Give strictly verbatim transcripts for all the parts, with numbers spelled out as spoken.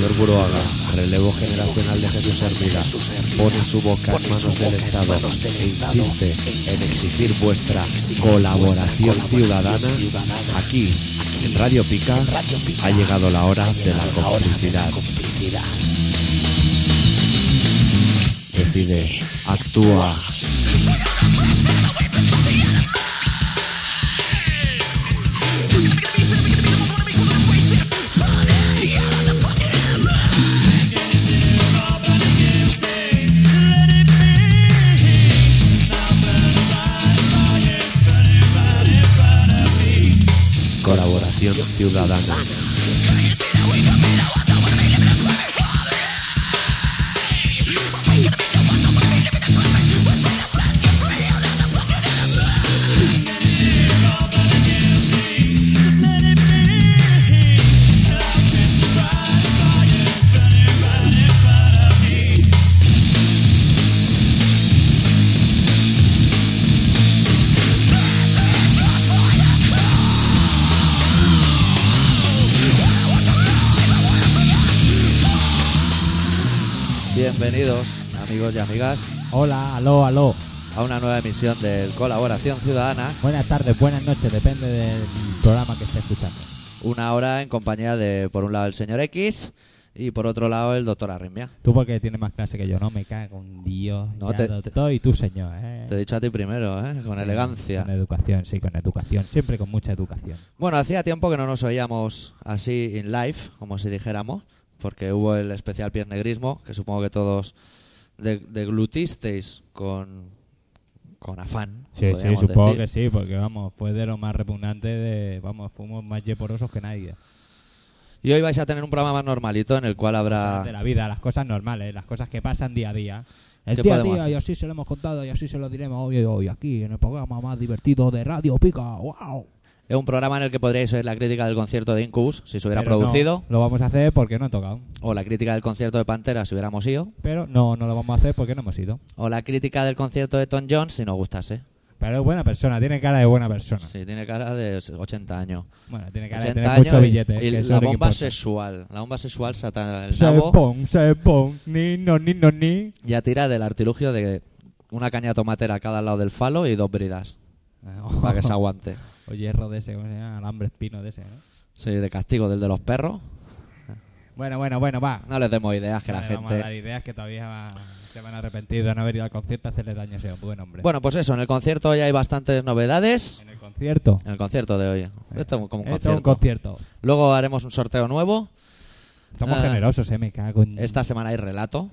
señor Buruaga, relevo generacional de Jesús Hermida, pone su boca en manos del Estado e insiste en exigir vuestra colaboración ciudadana, aquí, en Radio Pica, ha llegado la hora de la complicidad. Decide, actúa. Colaboración ciudadana. Bienvenidos, amigos y amigas. Hola, aló, aló. A una nueva emisión del Colaboración Ciudadana. Buenas tardes, buenas noches, depende del programa que esté escuchando. Una hora en compañía de, por un lado, el señor X y por otro lado, el doctor Arritmia. Tú porque tienes más clase que yo, no me cago en Dios. No, ya te, doctor te, y tú, señor. ¿eh? Te he dicho a ti primero, ¿eh? Con sí, elegancia. Con educación, sí, con educación. Siempre con mucha educación. Bueno, hacía tiempo que no nos oíamos así in live, como si dijéramos, porque hubo el especial Piernegrismo, que supongo que todos de, deglutisteis con, con afán. Sí, sí, supongo decir. que sí, porque vamos, fue de lo más repugnante, de vamos, fuimos más yeporosos que nadie. Y hoy vais a tener un programa más normalito en el cual habrá... De la vida, las cosas normales, las cosas que pasan día a día. El ¿Qué día a podemos día, hacer? y así se lo hemos contado, y así se lo diremos hoy, hoy aquí, en el programa más divertido de Radio Pica. ¡Wow! Es un programa en el que podríais oír la crítica del concierto de Incubus, si se hubiera Pero producido. No, lo vamos a hacer porque no ha tocado. O la crítica del concierto de Pantera, si hubiéramos ido. Pero no, no lo vamos a hacer porque no hemos ido. O la crítica del concierto de Tom Jones, si nos gustase. Pero es buena persona, tiene cara de buena persona. Sí, tiene cara de ochenta años. Bueno, tiene cara de ochenta tener mucho años y- billete. y, que eso la es lo que bomba importa. sexual. La bomba sexual satana. El Se nabo pon, se pon, ni no, ni no, ni. ya tira del artilugio de una caña tomatera a cada lado del falo y dos bridas. Para que se aguante. O hierro de ese, ¿cómo se llama? Alambre espino de ese, ¿no? Sí, de castigo del de los perros. Bueno, bueno, bueno, va. No les demos ideas que Vale, la vamos a dar gente... ideas que todavía va- se van a arrepentir de no haber ido al concierto a hacerle daño a ese buen hombre. Bueno, pues eso, en el concierto hoy hay bastantes novedades. En el concierto. En el concierto de hoy. Esto es como un Esto es concierto. un concierto. Luego haremos un sorteo nuevo. Somos Ah. generosos, eh, me cago en... Esta semana hay relato.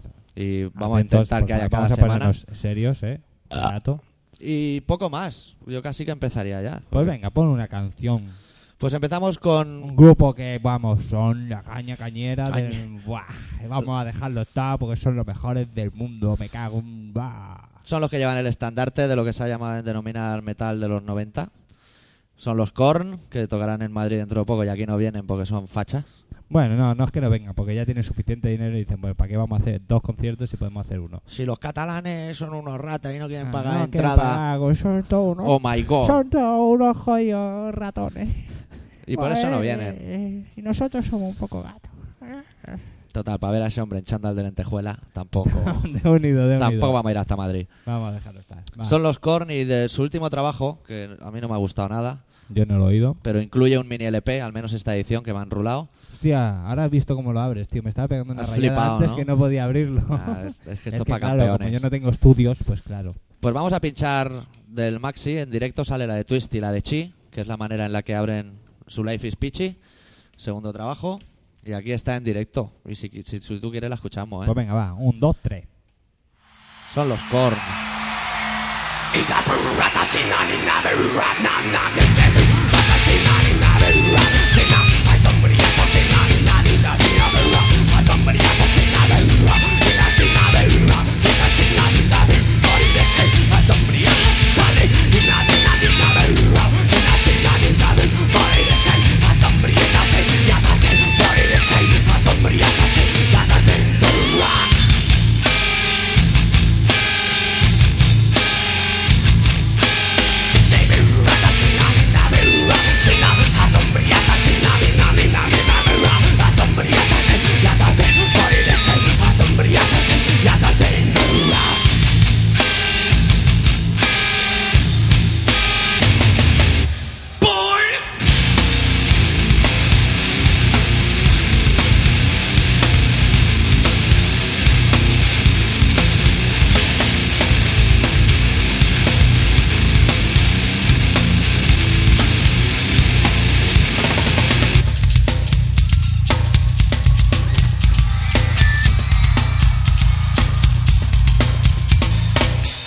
Y vamos Atentos, a intentar que porque haya cada vamos a semana. ponernos serios, eh. Ah. Rato. Y poco más. Yo casi que empezaría ya. Pues venga, pon una canción. Pues empezamos con... Un grupo que, vamos, son la caña cañera Caña. del... Buah, vamos a dejarlo estar porque son los mejores del mundo, me cago en... Buah. Son los que llevan el estandarte de lo que se ha llamado denominar metal de los noventa. Son los Korn, que tocarán en Madrid dentro de poco y aquí no vienen porque son fachas. Bueno, no, no es que no vengan, porque ya tienen suficiente dinero y dicen, bueno, ¿para qué vamos a hacer dos conciertos si podemos hacer uno? Si los catalanes son unos ratas y no quieren Ah, pagar no, entrada... que pago, son todos unos... Oh my God. Son todos unos jodidos ratones. Y por eso no Pues, vienen. eh, Y nosotros somos un poco gatos. Total, para ver a ese hombre en chándal de lentejuela, tampoco... De unido, de unido. tampoco vamos a ir hasta Madrid. Vamos a dejarlo estar. Va. Son los Korn y de su último trabajo, que a mí no me ha gustado nada, Yo no lo he oído. pero incluye un mini L P, al menos esta edición que me han rulado. Hostia, ahora has visto cómo lo abres, tío. Me estaba pegando una Has rayada flipado, antes ¿no? que no podía abrirlo. Ah, es, es que esto Es es que, para claro, campeones. como yo no tengo estudios, pues claro. Pues vamos a pinchar del Maxi. En directo sale la de Twist y la de Chi, que es la manera en la que abren su Life is Peachy, segundo trabajo. Y aquí está en directo. Y si, si, si tú quieres la escuchamos, ¿eh? Pues venga, va. Un, dos, tres. Son los Korn. Sin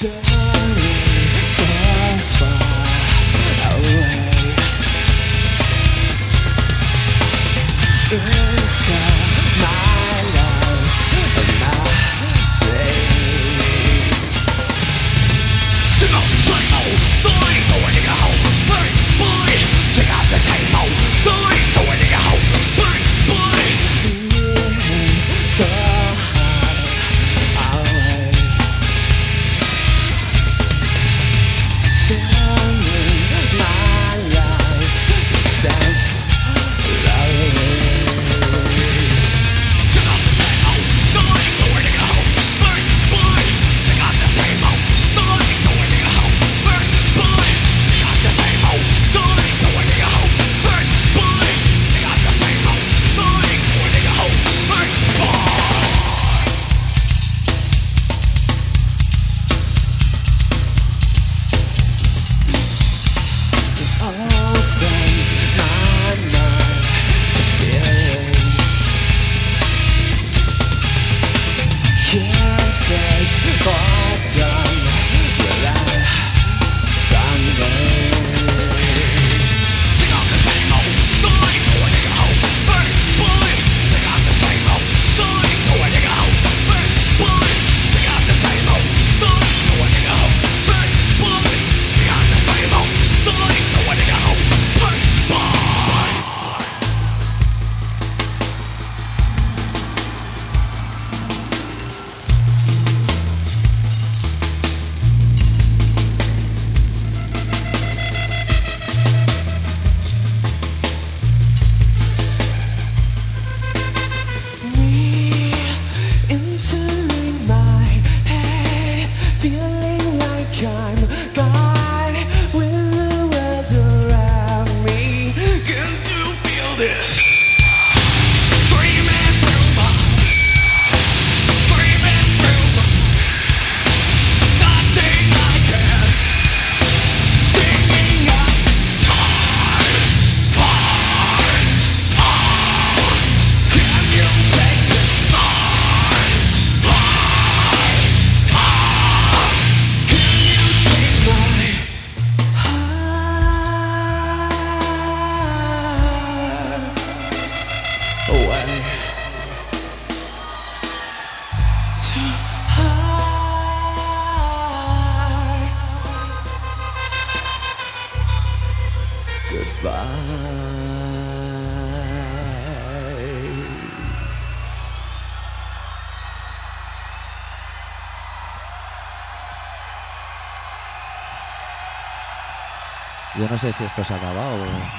Yo no sé si esto se ha acabado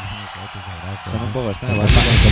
o... Son un poco extraños.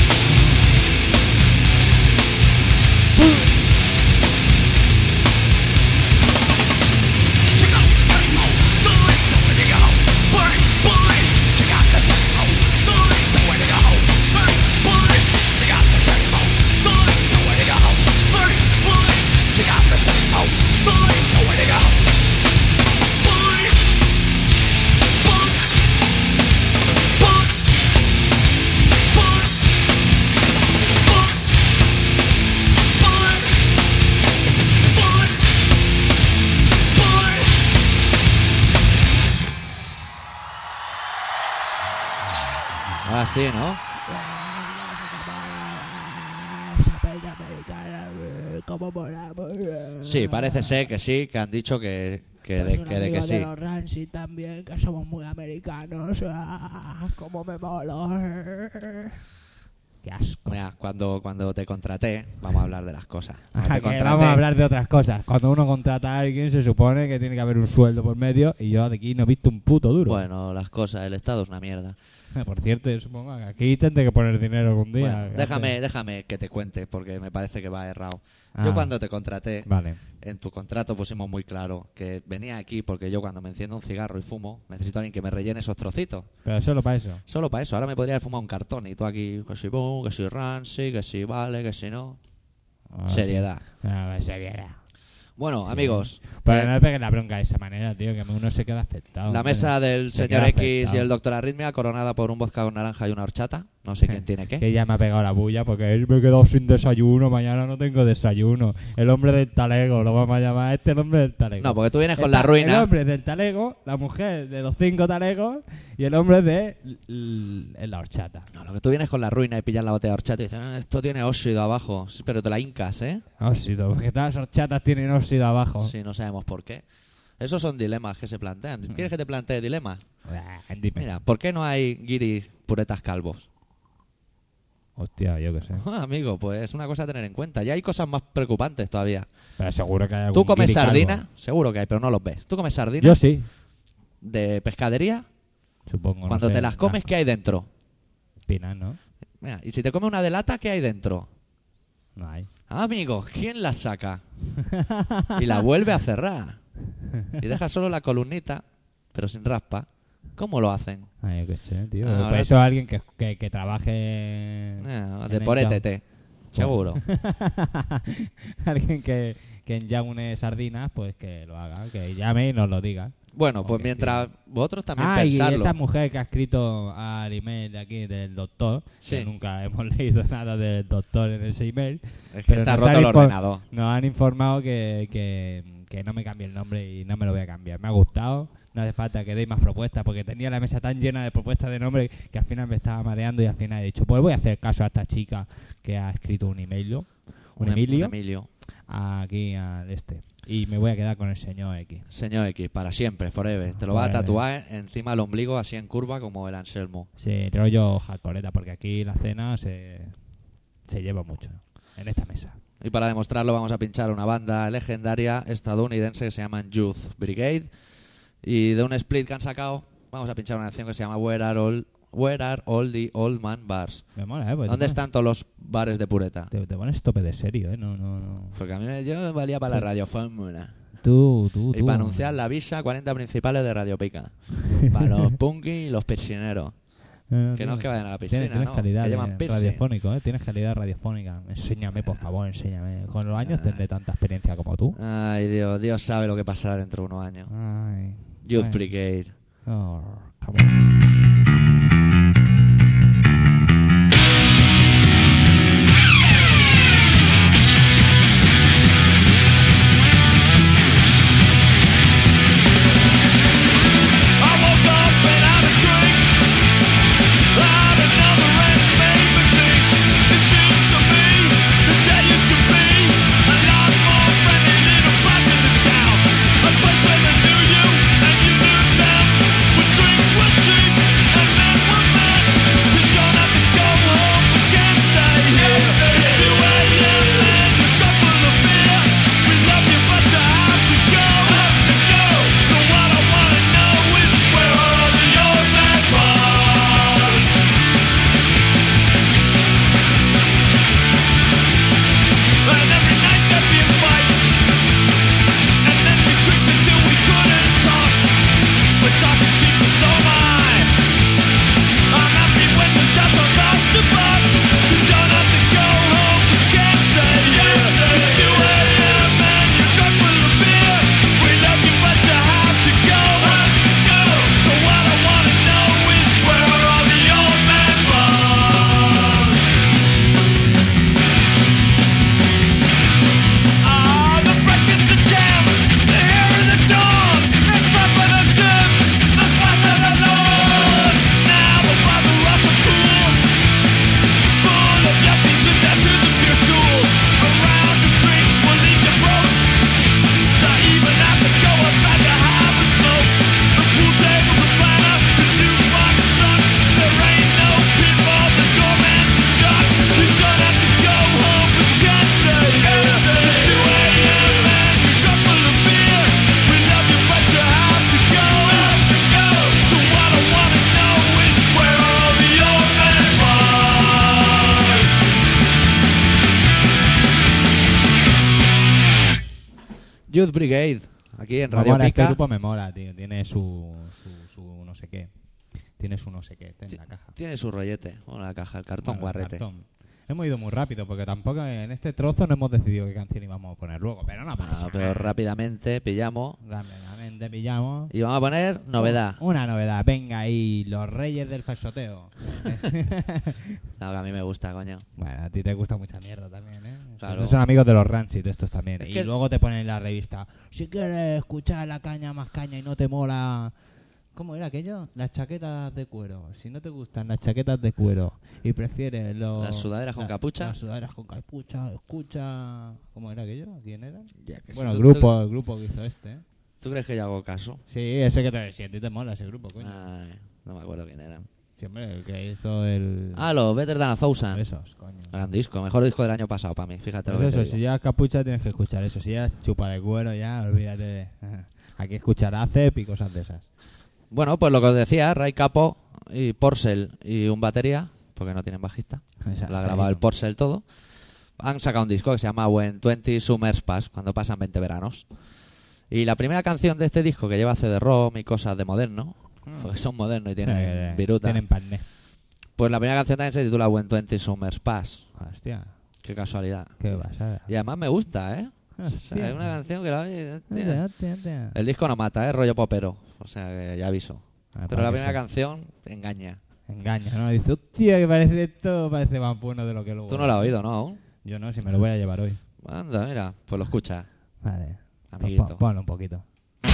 Ah, sí, ¿no? Sí, parece ser que sí, que han dicho que, que, de, que, de que sí. De los Rancid también, que somos muy americanos. Ah, cómo me molo. Qué asco. Mira, cuando, cuando te contraté, vamos a hablar de las cosas. Ajá, te que contraté, vamos a hablar de otras cosas. Cuando uno contrata a alguien, se supone que tiene que haber un sueldo por medio. Y yo de aquí no he visto un puto duro. Bueno, las cosas, el Estado es una mierda. Por cierto, yo supongo que aquí tendré que poner dinero algún día. Bueno, déjame, déjame que te cuente, porque me parece que va errado. Ah, Yo cuando te contraté, vale. en tu contrato pusimos muy claro que venía aquí porque yo cuando me enciendo un cigarro y fumo, necesito a alguien que me rellene esos trocitos. Pero solo para eso. Solo para eso. Ahora me podría haber fumado un cartón y tú aquí, que si boom, que si rancy, que si vale, que si no. Ah, Seriedad. No, seriedad. Bueno, Sí. amigos, Pero eh, no me pegues la bronca de esa manera, tío, que uno se queda afectado. la hombre. mesa del Se señor queda X y afectado. el doctor Arritmia coronada por un vodka con naranja y una horchata. No sé quién tiene qué. Que ya me ha pegado la bulla porque él me he quedado sin desayuno, mañana no tengo desayuno. El hombre del talego, lo vamos a llamar este el hombre del talego. No, porque tú vienes con Está la ruina. El hombre del talego, la mujer de los cinco talegos y el hombre de l- l- la horchata. No, lo que tú vienes con la ruina y pillas la botella de horchata y dices, ah, esto tiene óxido abajo. Sí, pero te la hincas, ¿eh? Óxido, porque todas las horchatas tienen óxido abajo. Sí, no sabemos por qué. Esos son dilemas que se plantean. ¿Quieres que te plantee dilemas? Ah, dime. Mira, ¿por qué no hay guiris puretas calvos? Hostia, yo qué sé. Ah, amigo, pues es una cosa a tener en cuenta. Ya hay cosas más preocupantes todavía. Pero seguro que hay algún ¿Tú comes guiri calvo. sardina? Seguro que hay, pero no los ves. ¿Tú comes sardina Yo sí, de pescadería? supongo. Cuando no sé, te las comes, ¿qué hay dentro? espinas, ¿no? Mira, y si te comes una de lata, ¿qué hay dentro? No hay. Ah, amigo, ¿quién la saca? Y la vuelve a cerrar. Y deja solo la columnita, pero sin raspa. ¿Cómo lo hacen? Ay, yo qué sé, tío. Ah, Por ahora- eso alguien que, que, que trabaje... Eh, en de el por E campo. T T, seguro. Alguien que, que enjaune sardinas, pues que lo haga, que llame y nos lo diga. Bueno, pues Ok, mientras vosotros también Ah, y pensadlo. esa mujer que ha escrito al email de aquí del doctor, Sí. que nunca hemos leído nada del doctor en ese email, Es que pero está nos roto han el info- ordenador. nos han informado que, que, que no me cambie el nombre y no me lo voy a cambiar. Me ha gustado, no hace falta que deis más propuestas, porque tenía la mesa tan llena de propuestas de nombre que al final me estaba mareando y al final he dicho, pues voy a hacer caso a esta chica que ha escrito un email, un, Un em- Emilio, un Emilio. aquí al este. Y me voy a quedar con el señor X. Señor X, para siempre, forever. Te lo vas a Forever. tatuar encima del ombligo, así en curva, como el Anselmo. Sí, rollo hardcoreta, porque aquí la cena se, se lleva mucho en esta mesa. Y para demostrarlo vamos a pinchar una banda legendaria estadounidense que se llama Youth Brigade. Y de un split que han sacado, vamos a pinchar una canción que se llama Where Are All, Where Are All the Old Man Bars. Me mola, ¿eh? Porque ¿Dónde te están todos los bares de pureta? pones- Te, te pones tope de serio, ¿eh? No, no, no. Porque a mí me- yo valía para la radio fórmula. Tú, tú, tú. Y para anunciar la visa cuarenta principales de Radio Pica. Para los punky y los piscineros. Eh, Que no es que vayan a la piscina, Tienes, tienes ¿no? calidad Que de llevan piercing. radiofónico, ¿eh? Tienes calidad radiofónica. Enséñame, por favor, enséñame. Con los años tendré tanta experiencia como tú. Ay, Dios, Dios sabe lo que pasará dentro de unos años. Ay. Youth Ay. Brigade. Oh, come on. I woke up and had a drink. I had another and it made me think. It seems to me that there used to be a lot more friendly little spots in this town. A place where they knew you and you knew them. Where drinks were cheap and men were men. You don't have to go home, but can't stay here. It's two a m and you're drunk full of beer. We love you, but you have to go. Have to go. So what I wanna know is where are all the old man bars? And every night there'd be a fight. And then we drink until we couldn't talk. We're talking cheap and so am I. I'm happy when the shots are cost to buck. You don't have to go home, 'cause you can't stay here. It's two a m and you're drunk full of beer. We love you, but you have to go. Have to go. So what I wanna know is where are all the old man bars? Ah, the breakfast, the jam, the hair in the dawn, the slap of the tip, the splash of the lawn. Now the bottle rods are cool, full of yuppies with their to the beer stool. Around the drinks will leave you broke. Not even have to go outside to have a smoke. The pool table's a banner, the jukebox sucks. There ain't no pinball, the doorman's a jock. You don't have to go home, but you can't stay here. It's two a m and you're drunk full of beer. We love you, but you have to go. Have to go. So what I wanna know is where are all the old man bars? Youth Brigade. Aquí en Me Radio mola, este Pica. grupo me mola, tío. Tiene su, su, su no sé qué. Tiene su no sé qué en la caja. Tiene su rollete. O la caja, el cartón Bueno, el guarrete. cartón. Hemos ido muy rápido porque tampoco en este trozo no hemos decidido qué canción íbamos a poner luego. Pero no pasa Ah, pero nada. rápidamente pillamos Rápidamente te pillamos. Y vamos a poner novedad. Una novedad, venga ahí, los reyes del falsoteo. No, que a mí me gusta, coño. Bueno, a ti te gusta mucha mierda también, ¿eh? Claro. Estos son amigos de los Rancid, estos también. Es Y que- luego te ponen en la revista, si quieres escuchar la caña más caña y no te mola... ¿Cómo era aquello? Las chaquetas de cuero. Si no te gustan las chaquetas de cuero y prefieres los... Las sudaderas con la- capucha. Las sudaderas con capucha, escucha... ¿Cómo era aquello? ¿Quién era? Ya que Bueno, sí. el ¿Tú- grupo, tú- el grupo que hizo este, ¿eh? ¿Tú crees que yo hago caso? Sí, ese que te siente y te mola, ese grupo, coño. Ay, no me acuerdo quién era. Sí, hombre, el que hizo el... Ah, los Better Than a Thousand. Esos, coño. Gran disco, mejor disco del año pasado para mí, fíjate lo Pues que te eso, digo. si ya capucha tienes que escuchar eso. Si ya chupa de cuero, ya olvídate de... Aquí escuchar A C E P y cosas de esas. Bueno, pues lo que os decía, Ray Capo y Porcel y un batería, porque no tienen bajista, Esa- lo ha ahí, grabado el ¿no? Porcel todo, han sacado un disco que se llama When veinte Summers Pass, cuando pasan veinte veranos. Y la primera canción de este disco, que lleva C D-ROM y cosas de moderno, porque son modernos y tienen Eh, viruta, Tienen pané. pues la primera canción también se titula When veinte Summers Pass. Hostia, Qué casualidad. qué pasada. Y además me gusta, ¿eh? O sea, Hostia. es una canción que la oye, hostia. Hostia, hostia, hostia. El disco no mata, ¿eh? Rollo popero. O sea, que ya aviso. Ah, Pero para la que primera sí. canción engaña. Engaña, ¿no? Dice, hostia, que parece esto, parece más bueno de lo que luego. Tú no la has oído, ¿no? Aún. Yo no, si me lo voy a llevar hoy. Anda, mira, pues lo escucha. Vale. Pues Amiguito. pon- ponlo un poquito.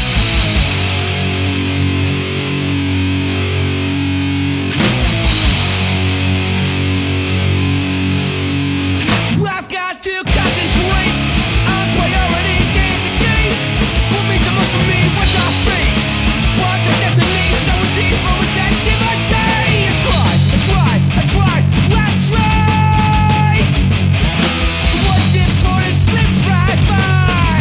I've got to concentrate on priorities, game to game. What means the most to me? What's our fate? What's our destiny? Start with these moments and give a day. I try, I try, I try, I try. What's important slips right by.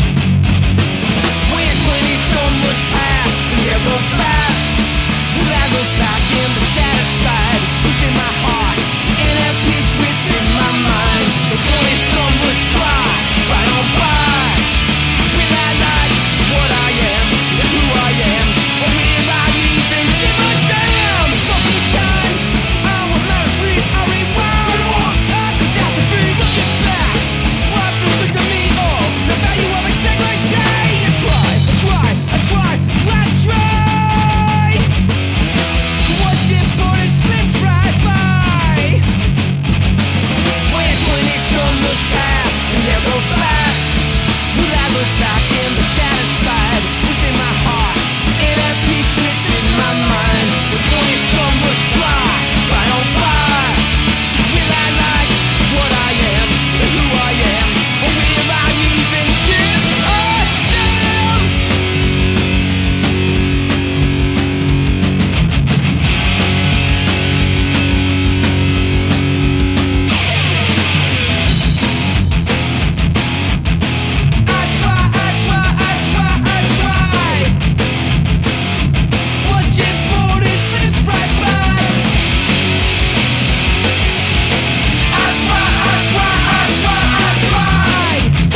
When twenty summers pass and year go fast, will I look back and be satisfied within my heart and at peace within my mind? The twenty summers fly, right on by. Will I like what I am and who I am, or will I even give a damn? From this time, I will not least, I rewind on a catastrophe. Looking back, what feels good to me? Oh, the value of a day day. I try, I try, I try, I try. What's important slips right by. When twenty summers pass and they go fast, will I look back and be satisfied within my heart and at peace within my mind? When twenty summers fly right on by, will I like what I am and who I am, or will I even give a damn? I try, I try, I try, I try. What's important slips right by. I try, I try, I try, I try.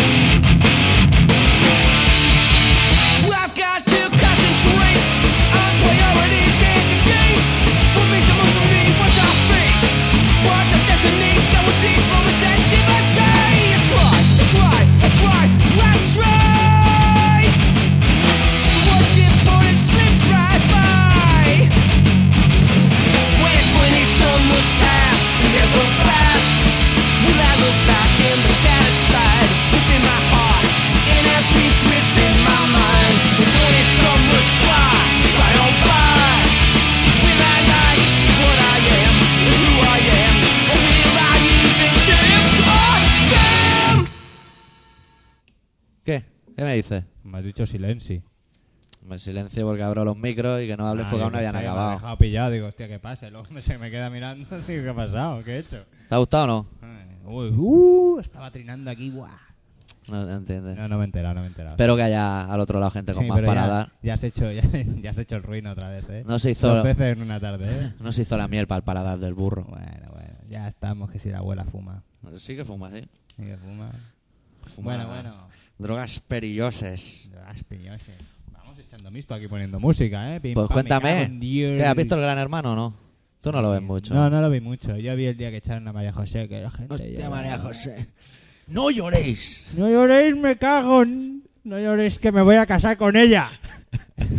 I've got to concentrate on priorities, game to game. What makes the most of me? What's our fate? What's our destiny? Start with these moments and give a day. I try, I try, I try, I try. What's important slips right by. When twenty summers pass and they go fast, will I look back and be satisfied within my heart and at peace within my mind? When twenty summers fly right on by, will I like what I am and who I am, or will I even give a damn? ¿Qué? ¿Qué me dices? Me has dicho silencio. Me silencio porque abro los micros y que no hables Ah, porque yo aún no qué habían sé, Me ha acabado. dejado pillado, digo, hostia, ¿qué pasa? Y luego me, se me queda mirando, digo, ¿qué ha pasado? ¿Qué he hecho? ¿Te ha gustado o no? Ay, uy, uh, estaba trinando aquí, guau. No, no entiendes. No, no me he enterado, no me he enterado. Espero que haya al otro lado gente con Sí, más pero ya- paladar. Ya, has hecho, ya, ya has hecho el ruino otra vez, ¿eh? No se Dos hizo, veces en una tarde, ¿eh? no se hizo la miel para el paladar del burro. Bueno, bueno, ya estamos, que si la abuela fuma. Sí que fuma, sí. ¿Y que fuma? Fuma Bueno, bueno. drogas perilloses. Las piñones. Vamos echando misto aquí poniendo música, ¿eh? Pim, Pues pam, cuéntame, me cago en Dios. ¿Qué, ¿has visto el Gran Hermano o no? Tú no lo ves mucho. No, no lo vi mucho. Yo vi el día que echaron a María José, que la gente... Hostia, lloraba. María José. ¡No lloréis! No lloréis, me cago. en- No lloréis, que me voy a casar con ella.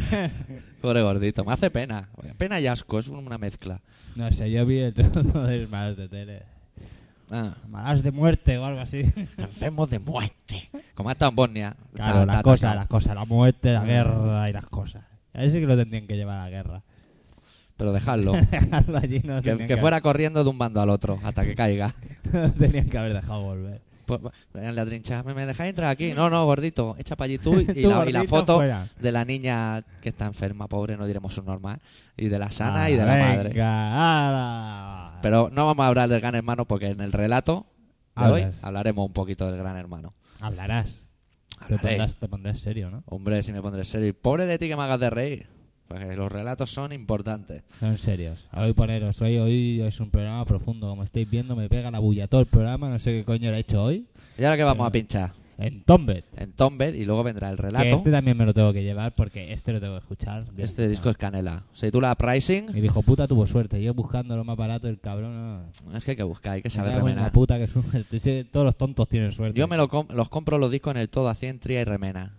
Pobre gordito, me hace pena. Pena y asco, es una mezcla. No sé, yo vi el trozo de malas de tele. Ah, Malas de muerte o algo así. enfermos de muerte. Como ha estado en Bosnia. Claro, Está- las está cosas, atacado. las cosas, la muerte, la Ah. guerra y las cosas. A ese sí que lo tendrían que llevar a la guerra. Pero dejadlo. Dejarlo allí no que, tenían que fuera corriendo de un bando al otro hasta que caiga. no tenían que haber dejado volver. Pues, en la trinchera, ¿me, me dejáis entrar aquí? No, no, gordito, echa para allí tú y, y Tú, la, y la gordito, foto fuera. de la niña que está enferma, pobre, no diremos su normal, y de la sana Ah, y de la venga, madre. ala. Pero no vamos a hablar del Gran Hermano porque en el relato de hoy Hablas. hablaremos un poquito del Gran Hermano. Hablarás. Te Hablaré. pondrás, te pondrás serio, ¿no? Hombre, si me pondré serio. Y pobre de ti que me hagas de reír. Porque los relatos son importantes. Son serios. Hoy poneros, hoy, hoy es un programa profundo. Como estáis viendo, me pega la bulla todo el programa. No sé qué coño le he hecho hoy. ¿Y ahora qué vamos a Pero- pinchar? En Tombed. En Tombed y luego vendrá el Que relato. este también me lo tengo que llevar porque este lo tengo que escuchar. Bien Este escuchado. disco es canela. Se titula Pricing. Y dijo, puta, tuvo suerte. Yo buscando lo más barato, el cabrón. No. Es que hay que buscar, hay que Me saber cago en la remenar. puta que suerte. Sí, todos los tontos tienen suerte. Yo me lo com- los compro los discos en el todo así en tría y remena.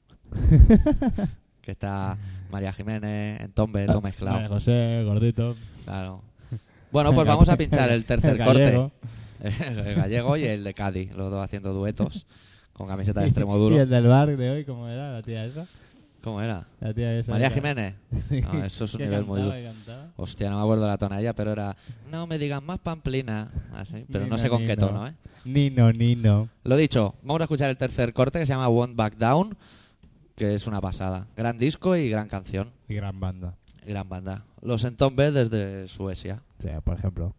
Que está María Jiménez, en Tombed, todo María mezclado. José, gordito. Claro. Bueno, pues vamos a pinchar el tercer corte. gallego. El gallego y el de Cádiz, los dos haciendo duetos con camiseta de extremo Y duro. el del bar de hoy, ¿cómo era la tía esa? ¿Cómo era? La tía esa. María esa. Jiménez. Sí. No, eso es un ¿Qué nivel muy cantaba, duro. qué cantaba? Hostia, no me acuerdo la tonalla, pero era no me digan más pamplina. Así, pero no Nino, sé con qué Nino. tono, ¿eh? Nino, Nino. Lo dicho, vamos a escuchar el tercer corte que se llama Won't Back Down, que es una pasada. Gran disco y gran canción. Y gran banda. Gran banda. Los Entombed desde Suecia. O sea, por ejemplo.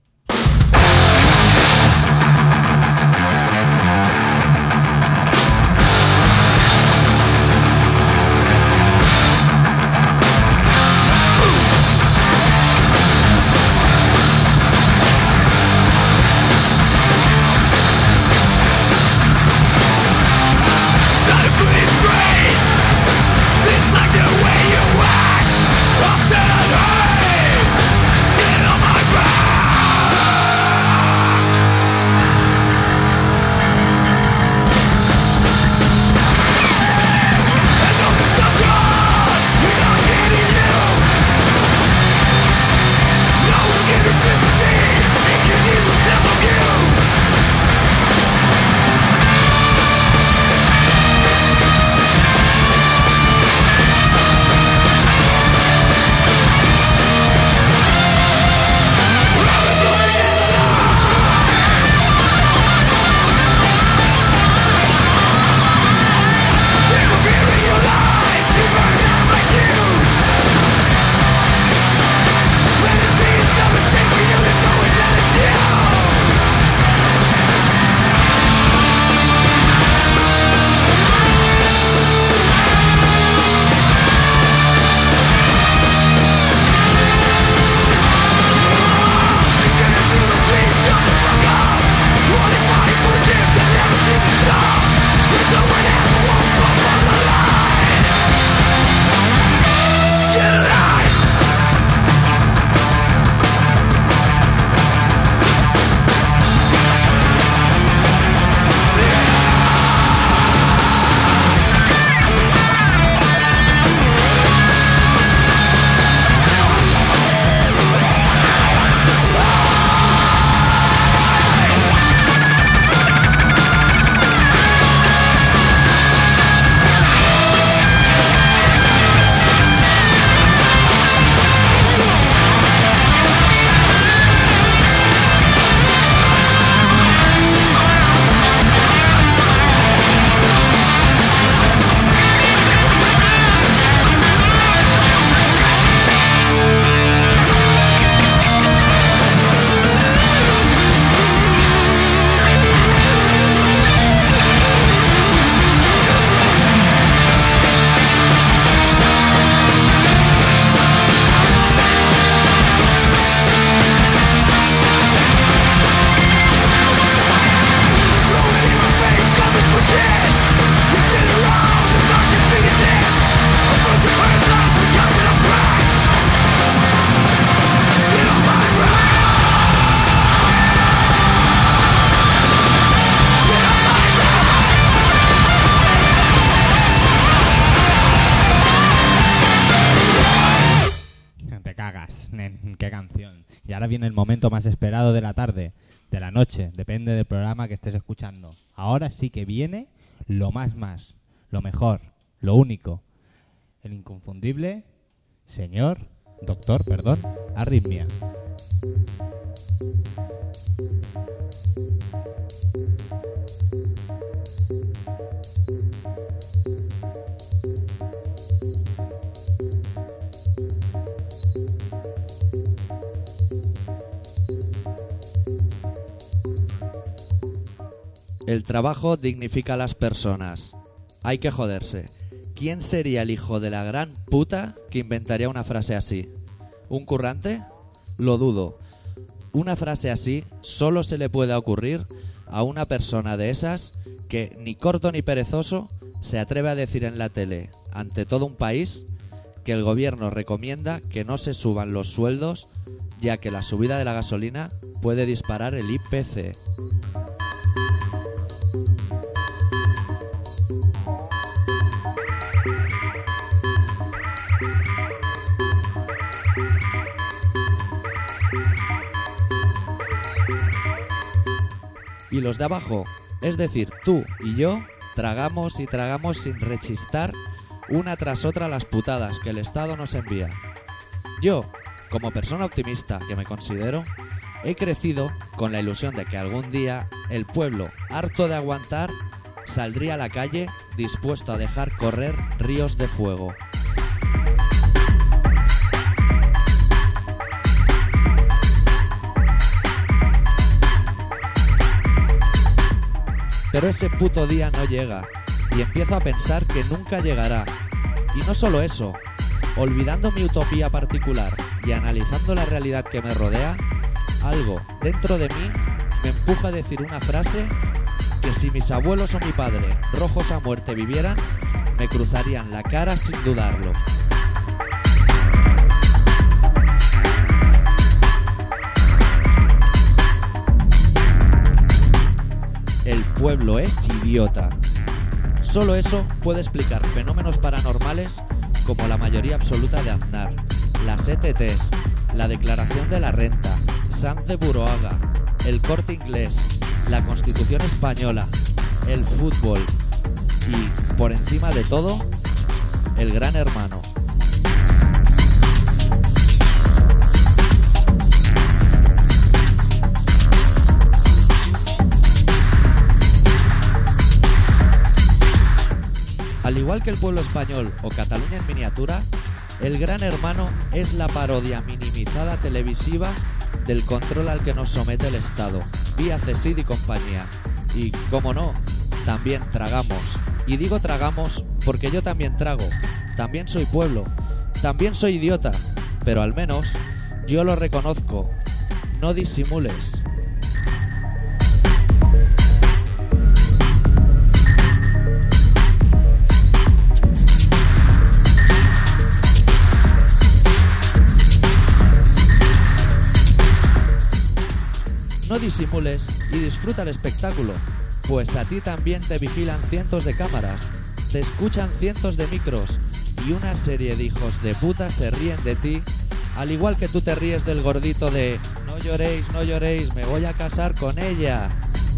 Get on my back! qué canción. Y ahora viene el momento más esperado de la tarde, de la noche, depende del programa que estés escuchando. Ahora sí que viene lo más más, lo mejor, lo único, el inconfundible señor, doctor, perdón, Arritmia. El trabajo dignifica a las personas. Hay que joderse. ¿Quién sería el hijo de la gran puta que inventaría una frase así? ¿Un currante? Lo dudo. Una frase así solo se le puede ocurrir a una persona de esas que, ni corto ni perezoso, se atreve a decir en la tele, ante todo un país, que el gobierno recomienda que no se suban los sueldos, ya que la subida de la gasolina puede disparar el I P C. Y los de abajo, es decir, tú y yo, tragamos y tragamos sin rechistar una tras otra las putadas que el Estado nos envía. Yo, como persona optimista que me considero, he crecido con la ilusión de que algún día el pueblo, harto de aguantar, saldría a la calle dispuesto a dejar correr ríos de fuego. Pero ese puto día no llega, y empiezo a pensar que nunca llegará. Y no solo eso, olvidando mi utopía particular y analizando la realidad que me rodea, algo dentro de mí me empuja a decir una frase que si mis abuelos o mi padre, rojos a muerte, vivieran, me cruzarían la cara sin dudarlo. El pueblo es idiota. Solo eso puede explicar fenómenos paranormales como la mayoría absoluta de Aznar, las E T Ts, la declaración de la renta, Sanz de Buroaga, el Corte Inglés, la Constitución española, el fútbol y, por encima de todo, el Gran Hermano. Al igual que el pueblo español o Cataluña en miniatura, el Gran Hermano es la parodia minimizada televisiva del control al que nos somete el Estado, vía C S I D y compañía. Y, como no, también tragamos. Y digo tragamos porque yo también trago, también soy pueblo, también soy idiota, pero al menos yo lo reconozco. No disimules. No disimules y disfruta el espectáculo, pues a ti también te vigilan cientos de cámaras, te escuchan cientos de micros y una serie de hijos de puta se ríen de ti, al igual que tú te ríes del gordito de "no lloréis, no lloréis, me voy a casar con ella".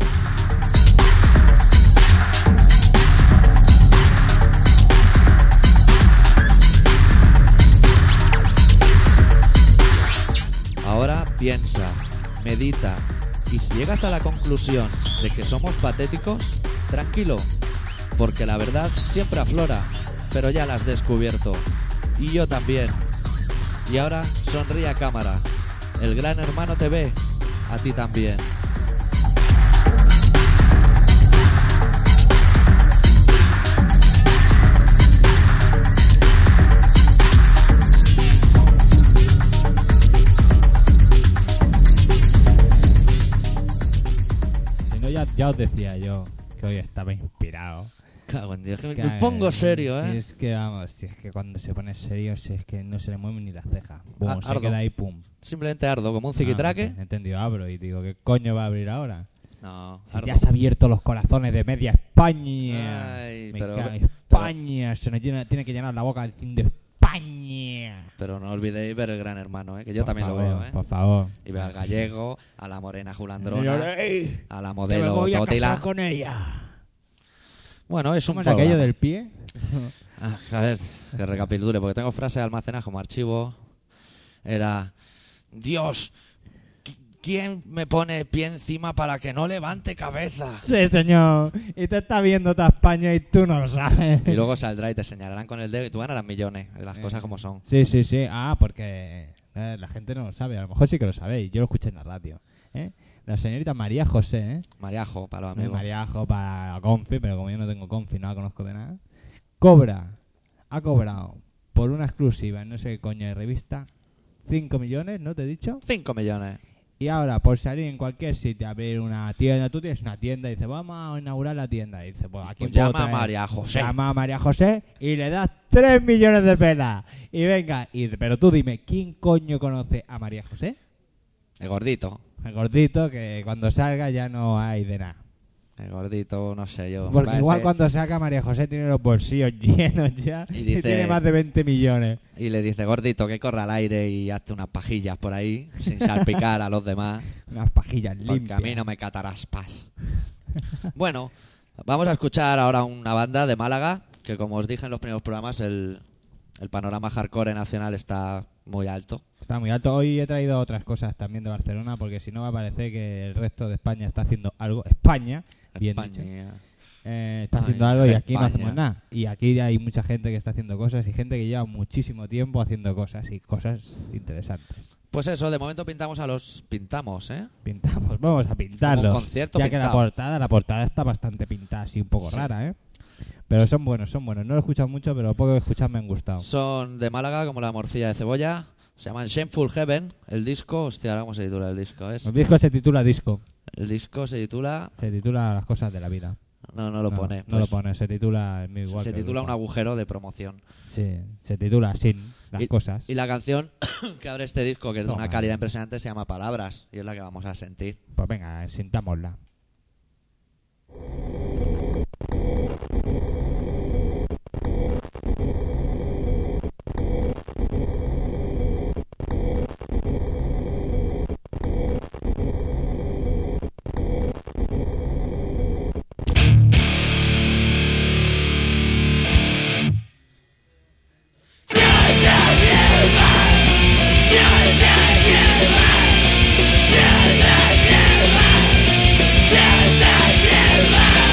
Ahora piensa, medita. Y si llegas a la conclusión de que somos patéticos, tranquilo, porque la verdad siempre aflora, pero ya la has descubierto. Y yo también. Y ahora sonríe a cámara. El Gran Hermano te ve, a ti también. Ya, ya os decía yo que hoy estaba inspirado. Cago en Dios, que me, Que, me pongo serio, Si ¿eh? es que, vamos, si es que cuando se pone serio, si es que no se le mueven ni las cejas. Pum, Ah, se ardo. queda ahí, pum. Simplemente ardo, como un ziquitraque. Ah, entendido, abro y digo, ¿qué coño va a abrir ahora? No, Si ardo. ya has abierto los corazones de media España. Ay, Me pero- cago en España. Se nos llena, tiene que llenar la boca diciendo España. Pero no olvidéis ver el Gran Hermano, ¿eh? Que yo Por también favor, lo veo, ¿eh? Por favor. Y veo al gallego, a la morena Julandrona, ¡Ey! a la Que me modelo voy a Totila. casar con ella. Bueno, es un ¿Cómo es programa. aquello del pie? Ah, a ver, que recapitule, porque tengo frases almacenadas como archivo. Era: Dios, ¿qui- ¿quién me pone el pie encima para que no levante cabeza? Sí, señor. Y te está viendo toda España y tú no lo sabes. Y luego saldrá y te señalarán con el dedo y tú ganarás millones, las Eh. cosas como son. Sí, sí, sí. Ah, porque eh, la gente no lo sabe. A lo mejor sí que lo sabéis. Yo lo escuché en la radio. ¿eh? La señorita María José, ¿eh? Mariajo, para los No es amigos. Mariajo para la Confi, pero como yo no tengo Confi, no la conozco de nada. Cobra, ha cobrado por una exclusiva en no sé qué coño de revista cinco millones, ¿no te he dicho? Cinco millones. Y ahora, por salir en cualquier sitio a abrir una tienda, tú tienes una tienda y dices, vamos a inaugurar la tienda. Y dices, pues aquí Pues llama a María José. Llama a María José y le das tres millones de pelas. Y venga, y, pero tú dime, ¿quién coño conoce a María José? El gordito. El gordito que cuando salga ya no hay de nada. El gordito, no sé yo. me Porque parece- igual cuando saca María José tiene los bolsillos llenos ya Y y, dice- tiene más de veinte millones. Y le dice: gordito, que corra al aire y hazte unas pajillas por ahí, sin salpicar a los demás. Unas pajillas Porque limpias. a mí no me catarás pas. Bueno, vamos a escuchar ahora una banda de Málaga, que como os dije en los primeros programas, el, el panorama hardcore nacional está muy alto. Está muy alto. Hoy he traído otras cosas también de Barcelona, porque si no va a parecer que el resto de España está haciendo algo. España, bien dicho, España. eh, está Ay, haciendo algo y aquí no España. hacemos nada. Y aquí hay mucha gente que está haciendo cosas y gente que lleva muchísimo tiempo haciendo cosas y cosas interesantes. Pues eso, de momento pintamos a los... Pintamos, ¿eh? Pintamos, vamos a pintarlo. Como un concierto ya que la pintado. portada, la portada está bastante pintada, así un poco Sí. rara, ¿eh? Pero son buenos, son buenos. No lo he escuchado mucho, pero lo poco que he escuchado me han gustado. Son de Málaga, como la morcilla de cebolla. Se llaman Shameful Heaven, el disco. Hostia, ahora cómo se titula el disco. Es, El disco se titula Disco. el disco se titula... Se titula Las cosas de la vida. No, no lo no, pone. No pues, lo pone, se titula el mismo igual se que el titula Un grupo. agujero de promoción. Sí, se titula Sin las Y- cosas. Y la canción que abre este disco, que es de una Toma. calidad impresionante, se llama Palabras. Y es la que vamos a sentir. Pues venga, sintámosla. Yeah.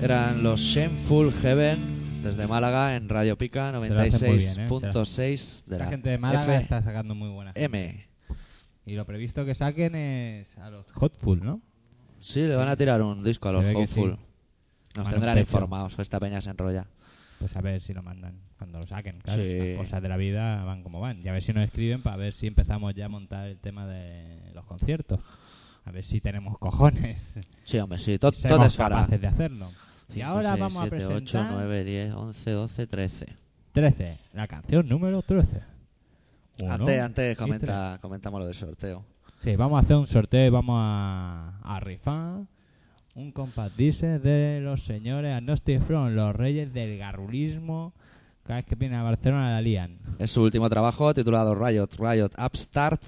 Eran los Shameful Heaven desde Málaga en Radio Pica lo hacen muy bien, ¿eh? noventa y seis punto seis de La la gente de Málaga F está sacando muy buenas. M. Y lo previsto que saquen es a los Hotful, ¿no? Sí, le van a tirar un disco a los Se ve que Hopeful. sí. Nos Van a tendrán un precio. informados, esta peña se enrolla. Pues a ver si lo mandan cuando lo saquen, claro. Sí. Las cosas de la vida van como van. Y a ver si nos escriben para ver si empezamos ya a montar el tema de los conciertos. A ver si tenemos cojones. Sí, hombre, sí, tot, Seremos tot es farà. capaces de hacerlo. Y cinco, ahora seis, vamos a siete, presentar ocho, nueve, diez, once, doce, trece. trece, la canción número trece. Uno Antes, antes y comenta, comentamos lo del sorteo. tres. Sí, vamos a hacer un sorteo y vamos a, a rifar un compact disc de los señores Agnostic Front, los reyes del garrulismo. Cada vez que vienen a Barcelona la lían. Es su último trabajo titulado Riot, Riot Upstart.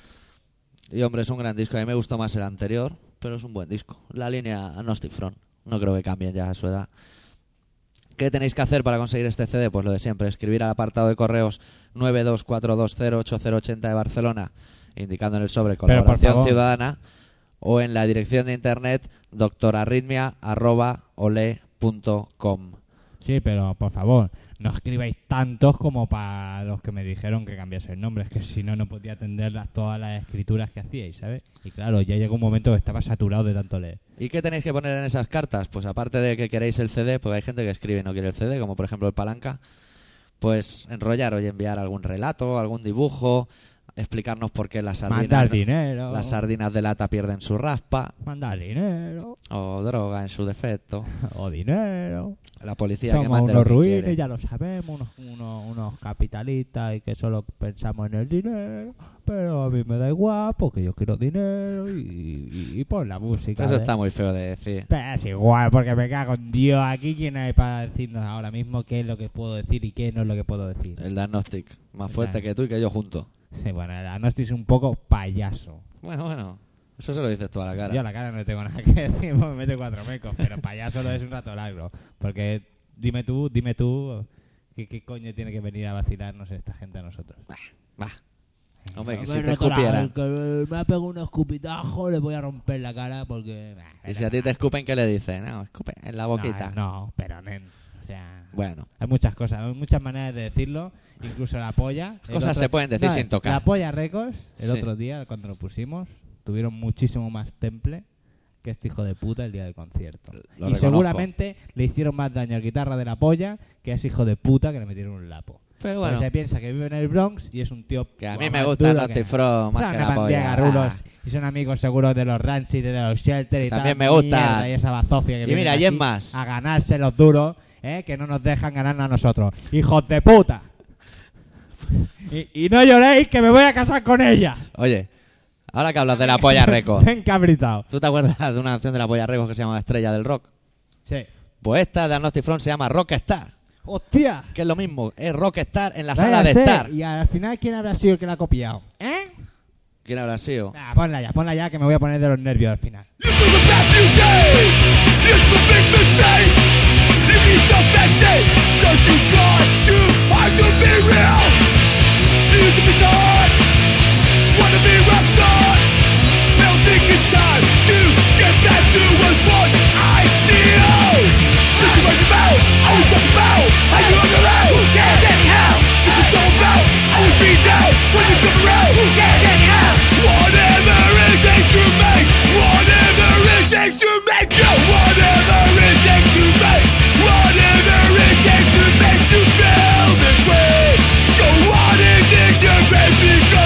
Y hombre, es un gran disco. A mí me gustó más el anterior, pero es un buen disco. La línea Agnostic Front. No creo que cambien ya a su edad. ¿Qué tenéis que hacer para conseguir este C D? Pues lo de siempre, escribir al apartado de correos nueve dos cuatro dos cero ocho cero ocho cero de Barcelona, indicando en el sobre por colaboración favor. ciudadana, o en la dirección de internet doctorarritmia arroba ole punto com. Sí, pero por favor, no escribáis tantos como para los que me dijeron que cambiase el nombre. Es que si no, no podía atender las, todas las escrituras que hacíais, ¿sabes? Y claro, ya llegó un momento que estaba saturado de tanto leer. ¿Y qué tenéis que poner en esas cartas? Pues aparte de que queréis el C D, porque hay gente que escribe y no quiere el C D, como por ejemplo el Palanca, pues enrollaros y enviar algún relato, algún dibujo, explicarnos por qué las Mandar sardinas, dinero. las sardinas de lata pierden su raspa, Mandar dinero. o droga en su defecto, O dinero. la policía que Somos mande lo unos que ruines, quiere. ya lo sabemos, unos, unos, unos capitalistas y que solo pensamos en el dinero. Pero a mí me da igual porque yo quiero dinero y, y, y pon la música. Eso ¿ves? está muy feo de decir. Pero es igual, porque me cago en Dios. Aquí, ¿quién hay para decirnos ahora mismo qué es lo que puedo decir y qué no es lo que puedo decir? El diagnostic, más fuerte Claro. que tú y que yo juntos. Sí, bueno, el Agnostic es un poco payaso. Bueno, bueno, eso se lo dices tú a la cara. Yo a la cara no tengo nada que decir, me mete cuatro mecos, pero payaso lo es un rato largo. Porque dime tú, dime tú, ¿qué, qué coño tiene que venir a vacilarnos esta gente a nosotros? Va. Hombre, que Me si he te roto la- escupieran. que me ha pegado un escupitajo, le voy a romper la cara porque... Y si a ti te escupen, ¿qué le dices? No, escupe en la boquita. No, no, pero nen, o sea... Bueno, Hay muchas cosas, hay muchas maneras de decirlo, incluso la polla. el cosas otro- se pueden decir No, sin tocar. La polla Records, el Sí. otro día, cuando lo pusimos, tuvieron muchísimo más temple que este hijo de puta el día del concierto. Lo y reconozco. seguramente le hicieron más daño al guitarra de la polla que a ese hijo de puta que le metieron un lapo. pero Porque bueno, se piensa que vive en el Bronx y es un tío... que a mí más me gusta duro Naughty que- Front más Son que una la pandilla de polla. garrulos Ah. y son amigos seguros de los Rancid, de los Shelter y También tal me gusta. mierda y esa bazofia que Y vienen mira, y aquí es más. a ganarse los duros, ¿eh? Que no nos dejan ganarnos a nosotros. ¡Hijos de puta! y, y no lloréis que me voy a casar con ella. Oye, ahora que hablas de la polla Record, Ven cabritao. ¿tú te acuerdas de una canción de la polla Record que se llama Estrella del Rock? Sí. Pues esta de Agnostic Front se llama Rockstar, ¡Hostia! que es lo mismo, es Rockstar en la Vaya sala de sé, estar. Y al final, ¿quién habrá sido el que la ha copiado? ¿Eh? ¿Quién habrá sido? Ah, ponla ya, ponla ya que me voy a poner de los nervios al final. This was a bad new day. This was a big mistake. You be so festive, cause you tried too hard to be real. You used to be so hard, wanna be rock star. Now think it's time to get back to what's once ideal. This is what you about, always talk about how you hung around. Who cares anyhow? This is all about always be down when you come around. Who cares anyhow? Whatever it takes to make, whatever it takes to make you, whatever it takes to make, whatever it takes to make you feel this way. Go on and dig your grave because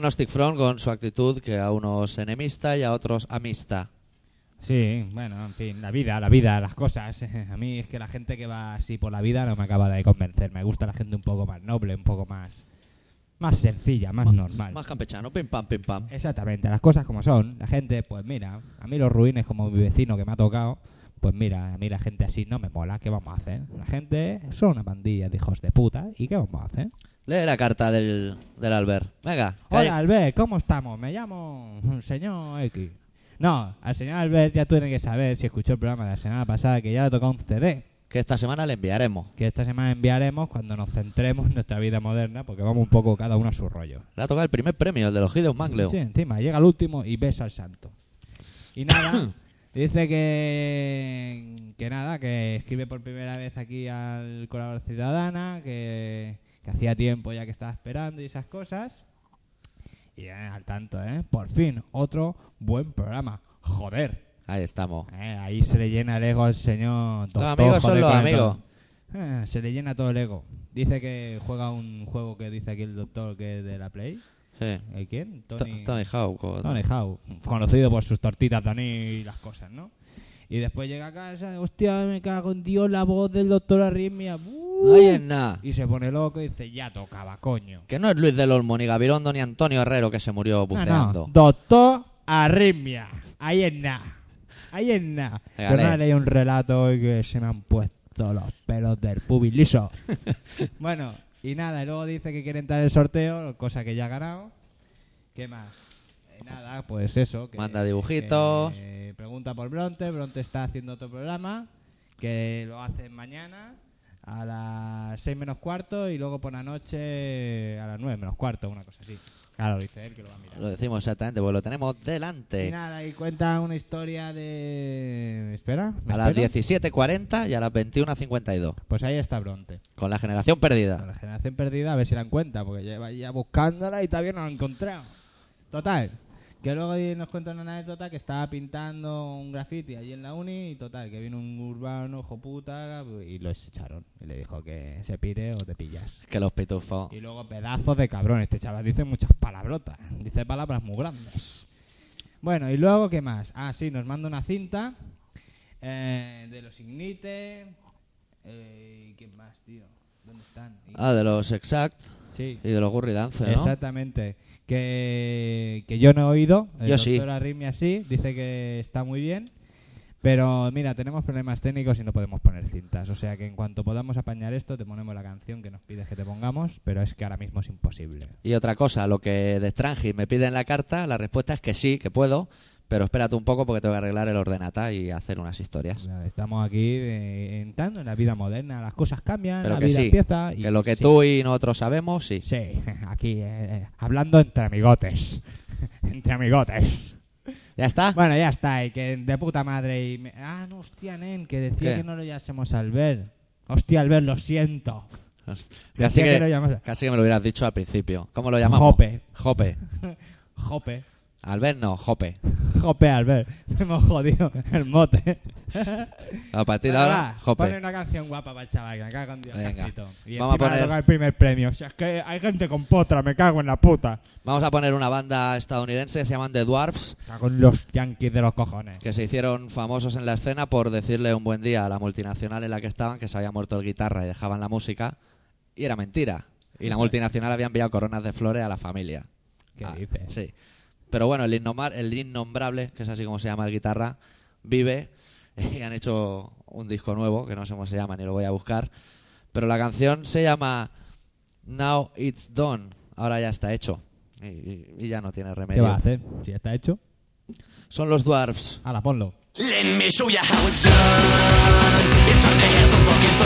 Agnostic Front con su actitud que a unos enemista y a otros amista. Sí, bueno, en fin, la vida, la vida, las cosas. A mí es que la gente que va así por la vida no me acaba de convencer. Me gusta la gente un poco más noble, un poco más más sencilla, más normal. Más campechano, pim pam, pim pam. Exactamente, las cosas como son. La gente, pues mira, a mí los ruines como mi vecino que me ha tocado, pues mira, a mí la gente así no me mola. ¿Qué vamos a hacer? La gente son una pandilla de hijos de puta. ¿Y qué vamos a hacer? Lee la carta del, del Albert. Venga. que hay- Hola Albert, ¿cómo estamos? Me llamo señor X. No, al señor Albert ya tiene que saber, si escuchó el programa de la semana pasada, que ya le tocó un C D. Que esta semana le enviaremos. Que esta semana enviaremos cuando nos centremos en nuestra vida moderna, porque vamos un poco cada uno a su rollo. Le ha tocado el primer premio, el de los Gideon Mangleo. Sí, encima, llega el último y besa al santo. Y nada, dice que, que nada, que escribe por primera vez aquí al Colaboración Ciudadana, que, que hacía tiempo ya que estaba esperando y esas cosas. Y eh, al tanto, ¿eh? Por fin, otro buen programa. Joder. Ahí estamos. Eh, ahí se le llena el ego al señor doctor. Los amigos son joder, los con el amigos. don. Eh, se le llena todo el ego. Dice que juega un juego que dice aquí el doctor que es de la Play. Sí. ¿Eh, ¿Quién? To- Tony, Tony Hawk. o- Tony Hawk, conocido por sus tortitas de anís y las cosas, ¿no? Y después llega a casa, hostia, me cago en Dios, la voz del doctor Arritmia. ¡Uh! Ahí es nada. Y se pone loco y dice, ya tocaba, coño. Que no es Luis del Olmo, ni Gabilondo, ni Antonio Herrero que se murió No, buceando. no, doctor Arritmia. Ahí es nada. Ahí es nada. Venga, Yo me lee. he leído un relato hoy que se me han puesto los pelos del pubis liso. Bueno, y nada, y luego dice que quiere entrar en el sorteo, cosa que ya ha ganado. ¿Qué más? Eh, nada, pues eso. Que, Manda dibujitos. que pregunta por Bronte. Bronte está haciendo otro programa que lo hace mañana a las seis menos cuarto y luego por la noche a las nueve menos cuarto, una cosa así. Claro, dice él que lo va a mirar. Lo decimos exactamente, pues lo tenemos Y delante. nada, y cuenta una historia de... Espera, ¿me A las espero? diecisiete cuarenta y a las veintiuno cincuenta y dos. Pues ahí está Bronte. Con la generación perdida. La generación perdida, a ver si la encuentra, porque lleva ya buscándola y todavía no la ha encontrado. Total, que luego nos cuenta una anécdota que estaba pintando un graffiti allí en la uni y total, que vino un urbano, hijo puta, y lo echaron. Y le dijo que se pire o te pillas. Que los pitufos. Y luego pedazos de cabrón. Este chaval dice muchas palabrotas. Dice palabras muy grandes. Bueno, y luego, ¿qué más? Ah, sí, nos manda una cinta eh, de los Ignite. Eh, ¿Qué más, tío? ¿Dónde están? Ah, de los Exact Sí, y de los Gurry Dance, ¿no? exactamente. Que, que yo no he oído. El Yo sí. doctor Arritmia sí, dice que está muy bien. Pero mira, tenemos problemas técnicos y no podemos poner cintas. O sea que en cuanto podamos apañar esto, te ponemos la canción que nos pides que te pongamos. Pero es que ahora mismo es imposible. Y otra cosa, lo que de Strange me pide en la carta, la respuesta es que sí, que puedo, pero espérate un poco porque tengo que arreglar el ordenata y hacer unas historias. O sea, estamos aquí eh, entrando en la vida moderna. Las cosas cambian, Pero la que vida sí, empieza. Y que lo que sí, tú y nosotros sabemos, sí. Sí, aquí, eh, eh, hablando entre amigotes. Entre amigotes. ¿Ya está? Bueno, ya está, y que de puta madre. Y me- Ah, no, hostia, nen, que decía ¿Qué? que no lo llamásemos Albert. Hostia, Albert, lo siento. Casi Decía que, que, lo llamamos casi que me lo hubieras dicho al principio. ¿Cómo lo llamamos? Jope. Jope. Jope. Albert no, Jope. Jope, Albert. Hemos jodido el mote. A partir de Venga, ahora, va, Jope. Pone una canción guapa para el chaval, que me cago en Dios. Venga. casquito. Y Vamos a encima le poner- toca el primer premio. O sea, es que hay gente con potra, me cago en la puta. Vamos a poner una banda estadounidense que se llaman The Dwarfs, Me cago en los yankees de los cojones. que se hicieron famosos en la escena por decirle un buen día a la multinacional en la que estaban que se había muerto el guitarra y dejaban la música. Y era mentira. Y la multinacional había enviado coronas de flores a la familia. ¿Qué Ah, dices? Sí. Pero bueno, el, innomar- el innombrable, que es así como se llama el guitarra, vive y han hecho un disco nuevo, que no sé cómo se llama ni lo voy a buscar. Pero la canción se llama Now It's Done. Ahora ya está hecho. Y, y- y ya no tiene ¿Qué remedio. va a hacer? Si ya está hecho. Son los Dwarfs. Hala, ponlo. Let me show you how it's done. It's time to have some fucking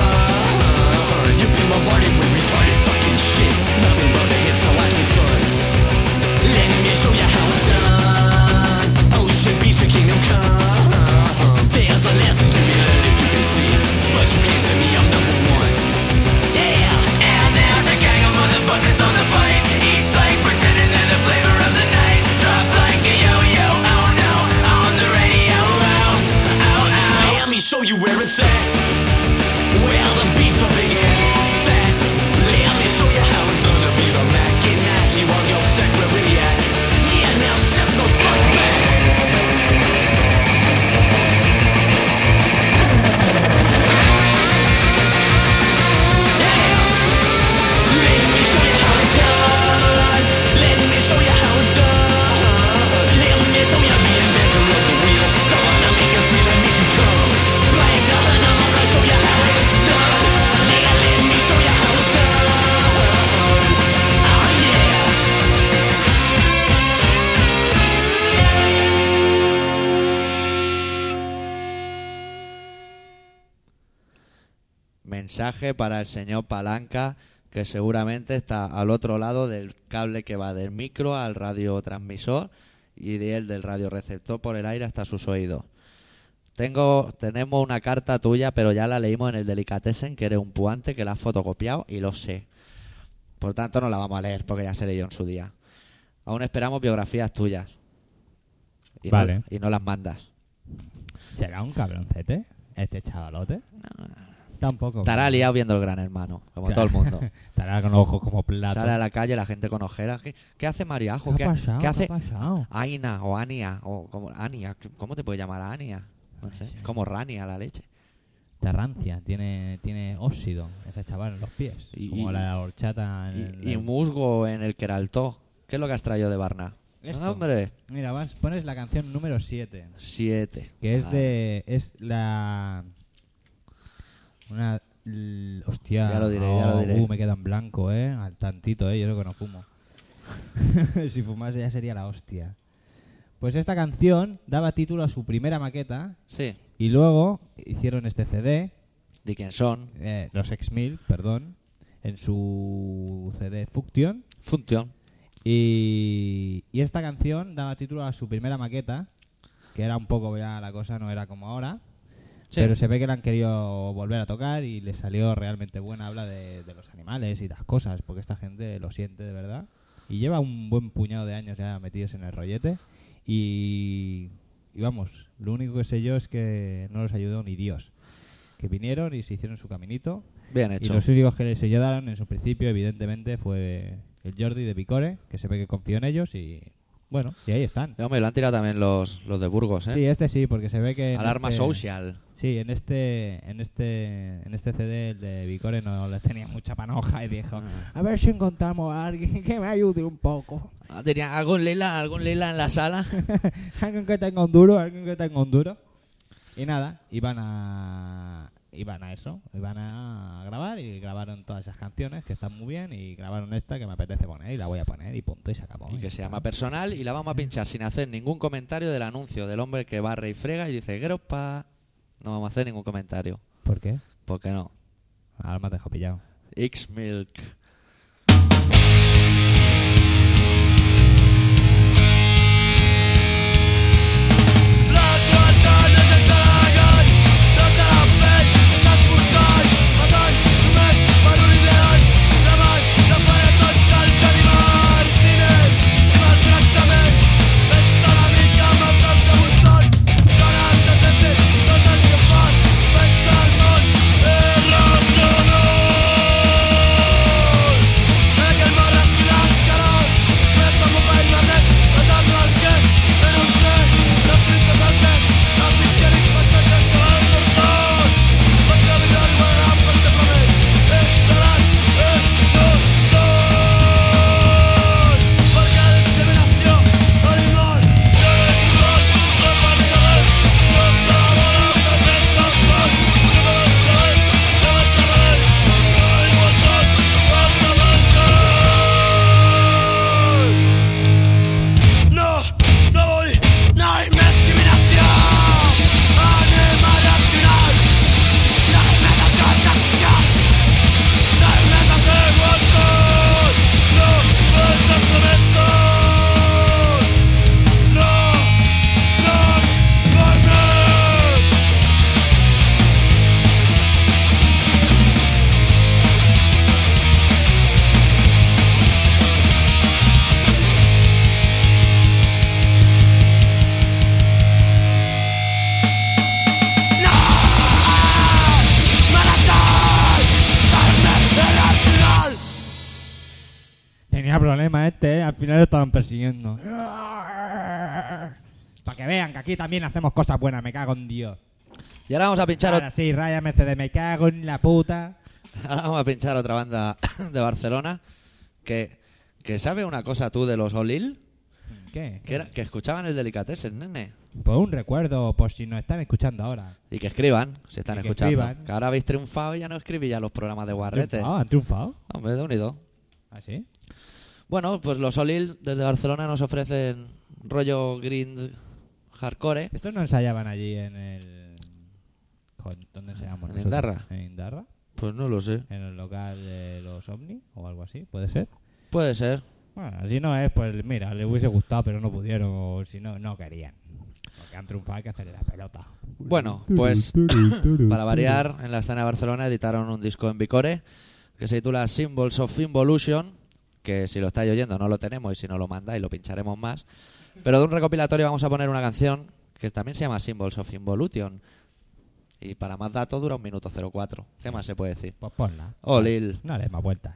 fun. You've been bombarded with retarded fucking shit. Nothing but the hits, no life and sun. Let me show you how it's done. Ocean beach, a kingdom come. There's a lesson to be learned if you can see, but you can't see me, I'm number one. Yeah, and there's a gang of motherfuckers on the bike. Each like pretending they're the flavor of the night. Drop like a yo-yo, oh no, on the radio, oh, oh, oh. Let me show you where it's at. Well, the beats are big and fat. Let me show you how it's gonna be the Mac and Mac. You on your secretariat. Mensaje para el señor Palanca, que seguramente está al otro lado del cable que va del micro al radiotransmisor y de él del radioreceptor por el aire hasta sus oídos. Tengo, tenemos una carta tuya, pero ya la leímos en el Delicatessen, que eres un puante, que la has fotocopiado y lo sé. Por tanto, no la vamos a leer porque ya se leyó en su día. Aún esperamos biografías tuyas. Y Vale. No, y no las mandas. ¿Será un cabroncete este chavalote? Tampoco. Estará liado viendo el Gran Hermano, como Claro. todo el mundo. Estará con los ojos como platos. Sale a la calle la gente con ojeras. ¿Qué, qué hace Mariajo? ¿Qué ha pasado? ¿Qué hace ¿Qué ha pasado? Aina o Ania? O como, Ania. ¿Cómo te puede llamar a Ania? No sé. Como Rania la leche. Está rancia, tiene, tiene óxido ese chaval en los pies. Y- como y- la horchata en Y, el- y musgo en el Queraltó. ¿Qué es lo que has traído de Barna? Esto. Hombre, Mira, vas, pones la canción número siete. siete. Que es Ah, de. Es la. Una. l- hostia. Ya lo diré, ya lo oh, diré. Uh, me queda en blanco, eh. Al tantito, eh. Yo lo que no fumo. Si fumase ya sería la hostia. Pues esta canción daba título a su primera maqueta. Sí. Y luego hicieron este C D. Dickinson. eh, los X mil, perdón. En su C D Function. Función. Y, y esta canción daba título a su primera maqueta, que era un poco ya la cosa, no era como ahora, Sí. pero se ve que la han querido volver a tocar y le salió realmente buena. Habla de, de los animales y las cosas, porque esta gente lo siente de verdad. Y lleva un buen puñado de años ya metidos en el rollete. Y, y vamos, lo único que sé yo es que no los ayudó ni Dios. Que vinieron y se hicieron su caminito. Bien Y hecho. los únicos que les ayudaron en su principio, evidentemente, fue el Jordi de Picore, que se ve que confió en ellos y bueno, y ahí están. Y, hombre, lo han tirado también los, los de Burgos, ¿eh? Sí, este sí, porque se ve que en Alarma este- Social. Sí, en este en este en este C D el de Picore no les tenía mucha panoja y dijo, a ver si encontramos a alguien que me ayude un poco. Ah, tenía algún lila, algún lila en la sala. Alguien que tenga un duro, alguien que tenga un duro. Y nada, iban a iban a eso, iban a grabar y grabaron todas esas canciones que están muy bien y grabaron esta que me apetece poner y la voy a poner y punto y se acabó. Y que se llama Personal y la vamos a pinchar sin hacer ningún comentario del anuncio del hombre que barre y frega y dice Gropa. No vamos a hacer ningún comentario. ¿Por qué? ¿Por qué no? Ahora me has dejado pillado. X-Milk. No, no vull, no hi més discriminació. Anem a reaccionar. No hi més acció. No hi més desigualtat. No més excrementos. No, no, no hi més. Tenía problemas este, ¿eh? Al final lo estaban persiguiendo. Para que vean que aquí también hacemos cosas buenas, me cago en Dios. Y ahora vamos a pinchar ot- Ahora sí, Raya M C D, me cago en la puta. ahora vamos a pinchar otra banda de Barcelona que, que sabe una cosa tú de los Olil, ¿Qué? que, era- que escuchaban el Delicatessen, nene. Pues un recuerdo, por si nos están escuchando ahora. Y que escriban, si están Y que escuchando. escriban. Que ahora habéis triunfado y ya no escribís ya los programas de Guarrete. Ah, ¿han triunfado? Hombre, de unido. ¿Ah, sí? Bueno, pues los Olil desde Barcelona nos ofrecen rollo grind hardcore. ¿Estos no ensayaban allí en el... Joder, ¿dónde ensayamos ¿En nosotros? Indarra? ¿En Indarra? Pues no lo sé. En el local de los Omni o algo así, ¿puede ser? Puede ser. Bueno, si no es, pues mira, les hubiese gustado, pero no pudieron, o si no, no querían. Porque han triunfado, hay que hacerle la pelota. Bueno, pues para variar, en la escena de Barcelona editaron un disco en Bicore que se titula Symbols of Involution, que si lo estáis oyendo no lo tenemos y si no lo mandáis lo pincharemos más. Pero de un recopilatorio vamos a poner una canción que también se llama Symbols of Involution. Y para más datos dura un minuto cero cuatro. ¿Qué más se puede decir? Pues ponla. Oh, Lil. No le des más vueltas.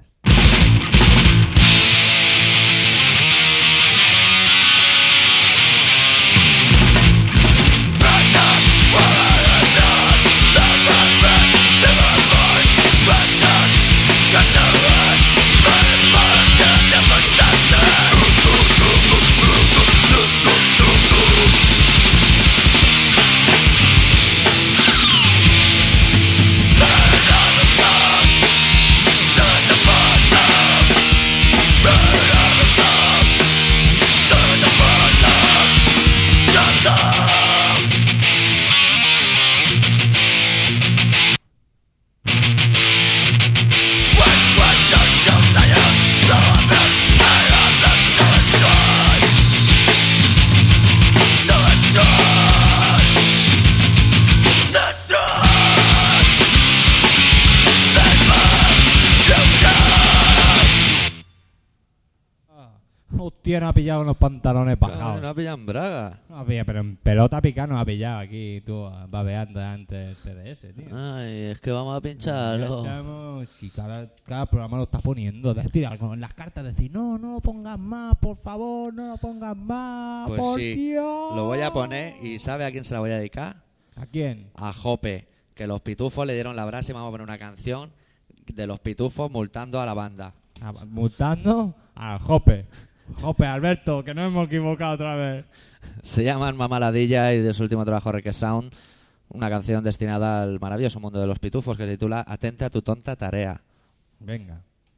Hostia, no ha pillado unos pantalones bajados. No ha pillado en braga. No ha pillado, pero en pelota pica no ha pillado aquí, tú, babeando antes el T D S, tío. Ay, es que vamos a Ya pincharlo. estamos, si cada, cada programa lo está poniendo, de tirar con las cartas, decir, no, no lo pongas más, por favor, no lo pongas más, Pues por sí, Dios. lo voy a poner y ¿sabe a quién se la voy a dedicar? ¿A quién? A Jope, que los pitufos le dieron la brasa y vamos a poner una canción de los pitufos multando a la banda. A- Mutando a Jope. Jope, Alberto, que no hemos equivocado otra vez. Se llaman Mamaladilla y de su último trabajo Reque Sound, una canción destinada al maravilloso mundo de los pitufos que se titula Atente a tu tonta tarea. Venga.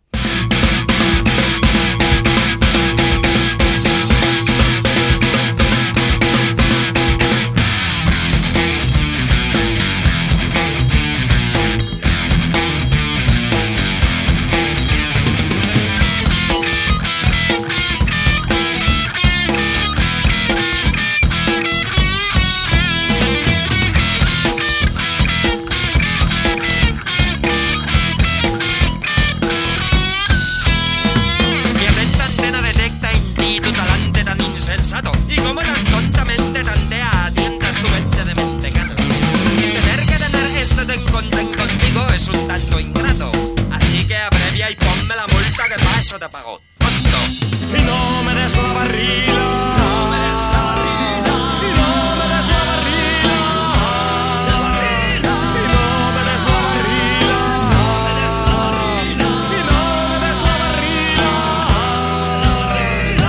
Mi atenta antena detecta en ti tu talante tan insensato. Y como tan tontamente tantea, tientas tu mente de mentecato. Tener que tener este ten con ten contigo es un tanto ingrato. Así que abrevia y ponme la multa que paso te pago. Tonto. Y no me des la barriga. No me des la barriga. Y no me des la barriga. La barriga. Y no me des la barriga. No me des la barriga. Y no me des la barriga. La barriga.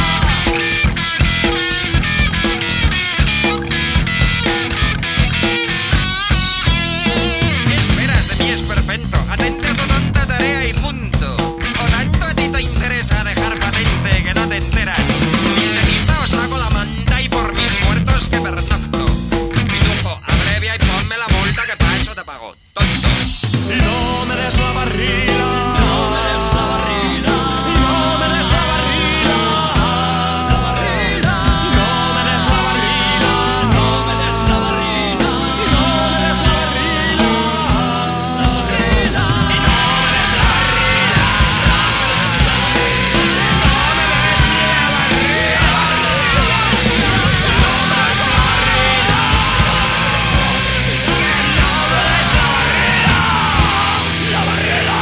¿Qué esperas de mí, esperpento? Atente a tu tonta tarea y punto. O tanto a ti te interesa dejar patente que no te enteras. Sintetiza o saco la manta y por mis muertos que pernocto. Pitufo, abrevia y ponme la multa que pa' eso te pago. Tonto. Y no me des la barriga. No me des la barriga. Y no me des la barriga. La barriga. Y no me des la barriga. No me des la barriga. Y no me des la barriga. La barriga. Y no me des la barriga. No me des la barriga. No me des la barriga. Y no me des la barriga. Que no me des la barriga. La barriga.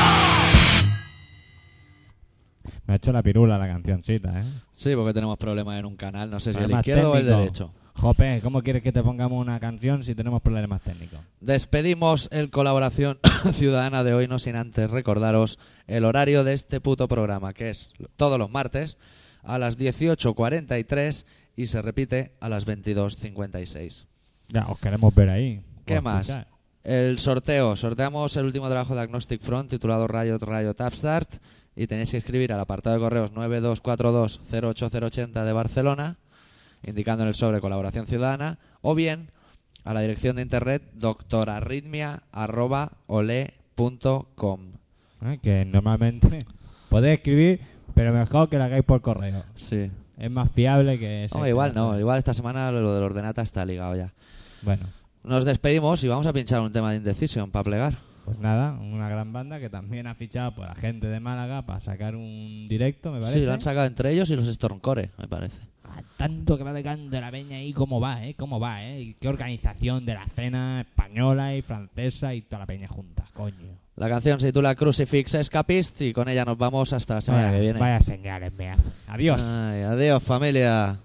Me ha hecho la pirula la cancioncita, ¿eh? Sí, porque tenemos problemas en un canal, no sé si el Problemas izquierdo o el técnicos. derecho. Jope, ¿cómo quieres que te pongamos una canción si tenemos problemas técnicos? Despedimos el Colaboración Ciudadana de hoy, no sin antes recordaros el horario de este puto programa, que es todos los martes a las dieciocho cuarenta y tres y se repite a las veintidós cincuenta y seis. Ya, os queremos ver ahí. ¿Qué Por más? escuchar. El sorteo. Sorteamos el último trabajo de Agnostic Front titulado Riot Riot Upstart y tenéis que escribir al apartado de correos nueve dos cuatro dos cero ocho cero ochenta de Barcelona indicando en el sobre Colaboración Ciudadana o bien a la dirección de internet doctorarritmia arroba ole punto com. ¿eh? Que normalmente podéis escribir, pero mejor que lo hagáis por correo. Sí. Es más fiable que... ese No, que igual no. no, igual esta semana lo del ordenata está ligado ya. Bueno, Nos despedimos y vamos a pinchar un tema de Indecision para plegar. pues nada, una gran banda que también ha fichado por la gente de Málaga para sacar un directo, me parece. Sí, lo han sacado entre ellos y los Stormcore, me parece. Ah, tanto que va decando la peña ahí, cómo va, ¿eh? Cómo va, ¿eh? Y qué organización de la escena española y francesa y toda la peña junta, coño. La canción se titula Crucifix Escapist y con ella nos vamos hasta la semana Vaya, que viene. vaya señales, me hace. Adiós. Ay, adiós, familia.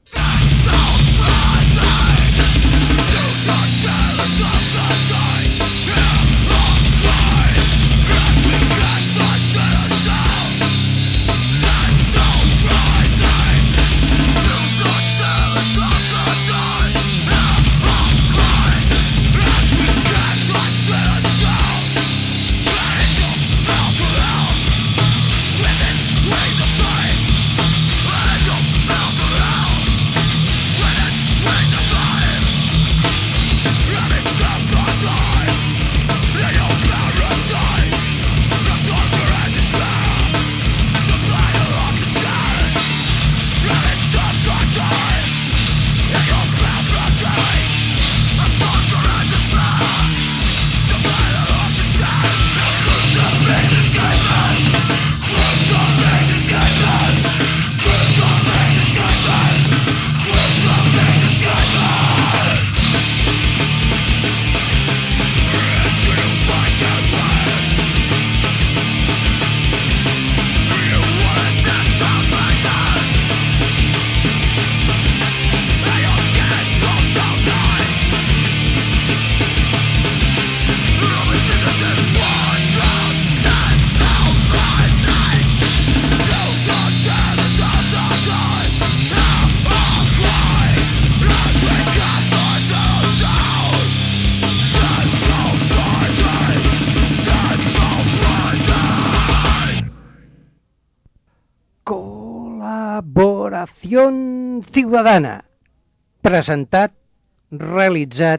Col·laboració Ciudadana, presentat, realitzat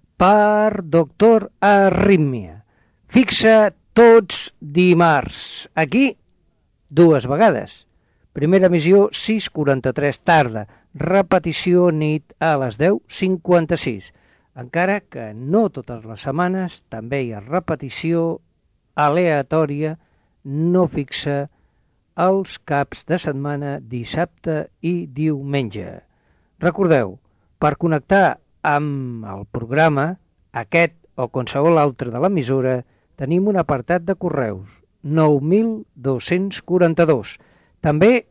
per Doctor Arrítmia. Fixa tots dimarts, aquí dues vegades. Primera emissió sis quaranta-tres tarda, repetició nit a les deu cinquanta-sis. Encara que no totes les setmanes, també hi ha repetició aleatòria no fixa els caps de setmana, dissabte i diumenge. Recordeu, per connectar amb el programa, aquest o qualsevol altre de l'emissora, tenim un apartat de correus, nou mil dos-cents quaranta-dos. També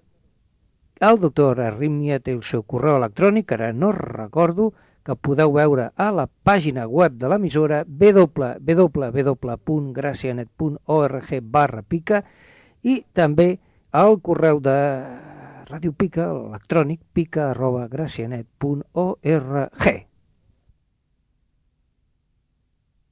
el doctor Arrítmia té el seu correu electrònic, ara no recordo, que podeu veure a la pàgina web de l'emissora w w w punt gracianet punt org barra pica i també al correu de Ràdio Pica, electrònic, pica arroba gracianet punt org.